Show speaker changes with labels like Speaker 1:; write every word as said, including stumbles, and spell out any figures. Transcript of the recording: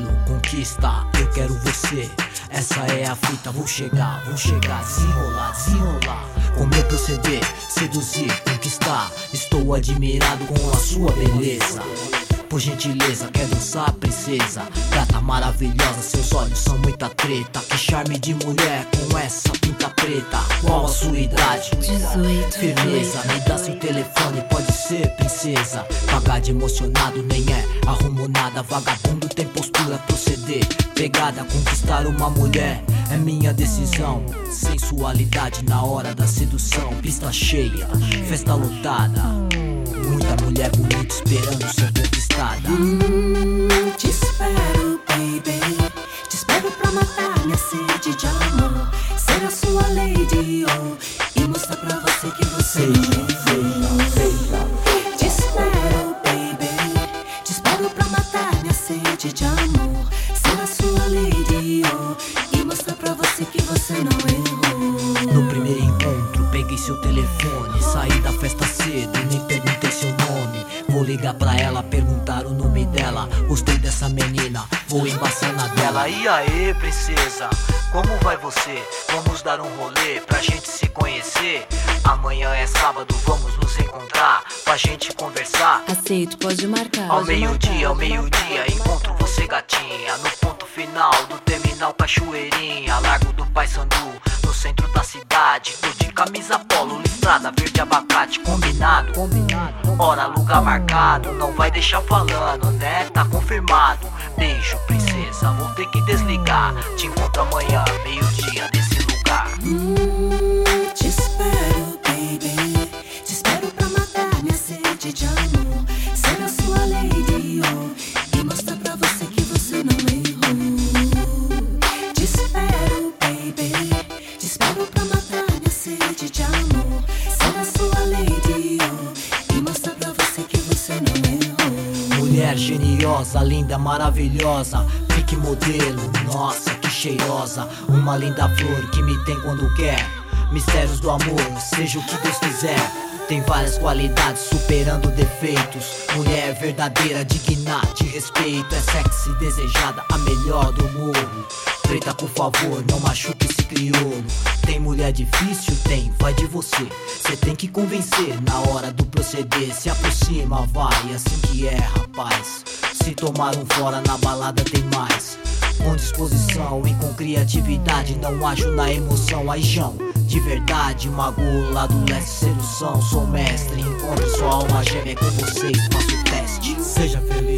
Speaker 1: modelo, conquista, eu quero você. Essa é a fita, vou chegar, vou chegar, desenrolar, desenrolar. Com meu proceder, seduzir, conquistar. Estou admirado com a sua beleza. Por gentileza, quer dançar, princesa? Gata maravilhosa, seus olhos são muita treta. Que charme de mulher com essa pinta preta. Qual a sua idade?
Speaker 2: dezoito.
Speaker 1: Firmeza, me dá seu telefone, pode ser, princesa. Pagar de emocionado nem é, arrumo nada. Vagabundo tem postura, proceder. Pegada, conquistar uma mulher é minha decisão. Sensualidade na hora da sedução. Pista cheia, festa lotada. Muita mulher bonita esperando ser conquistada.
Speaker 2: Hum, te espero, baby. Te espero pra matar minha sede de amor. Ser a sua lady, oh, e mostrar pra você que você não é. Te espero, baby. Te espero pra matar minha sede de amor. Ser a sua lady, oh, e mostrar pra você que você não errou.
Speaker 1: No primeiro encontro, peguei seu telefone. Saí da festa cedo, nem perguntei seu nome. Vou ligar pra ela, perguntar o nome dela. Gostei dessa menina, vou embaçar na dela. E aí, princesa, como vai você? Vamos dar um rolê pra gente se conhecer. Amanhã é sábado, vamos nos encontrar pra gente conversar.
Speaker 2: Aceito, pode marcar.
Speaker 1: Ao meio-dia, ao meio-dia, encontro você, gatinha. No ponto final do terminal Cachoeirinha, Largo do Paissandu, no centro da cidade. Tô de camisa polo, listrada, verde abacate. Combinado? Combinado. Hora, lugar marcado, não vai deixar falando, né? Tá confirmado. Beijo, princesa, vou ter que desligar. Te encontro amanhã, meio-dia, nesse lugar.
Speaker 2: Hum, te espero, baby. Te espero pra matar minha sede de amor. Ser a sua lady, oh, e mostrar pra você que você não errou. Te espero, baby. Te espero pra matar minha sede de amor. Ser a sua lady, oh, e mostrar pra você que você não errou.
Speaker 1: Mulher geniosa, linda, maravilhosa. Fique modelo, nossa, que cheirosa. Uma linda flor que me tem quando quer. Mistérios do amor, seja o que Deus quiser. Tem várias qualidades, superando defeitos. Mulher verdadeira, digna de respeito. É sexy, desejada, a melhor do morro. Preta, por favor, não machuque esse crioulo. Tem mulher difícil? Tem, vai de você. Cê tem que convencer na hora do proceder. Se aproxima, vai, assim que é, rapaz. Se tomar um fora na balada tem mais. Com disposição e com criatividade, não ajo na emoção, aí João. De verdade, mago lá do leste, sedução. Sou mestre, encontro sua alma gêmea com vocês, faço o teste. Seja feliz.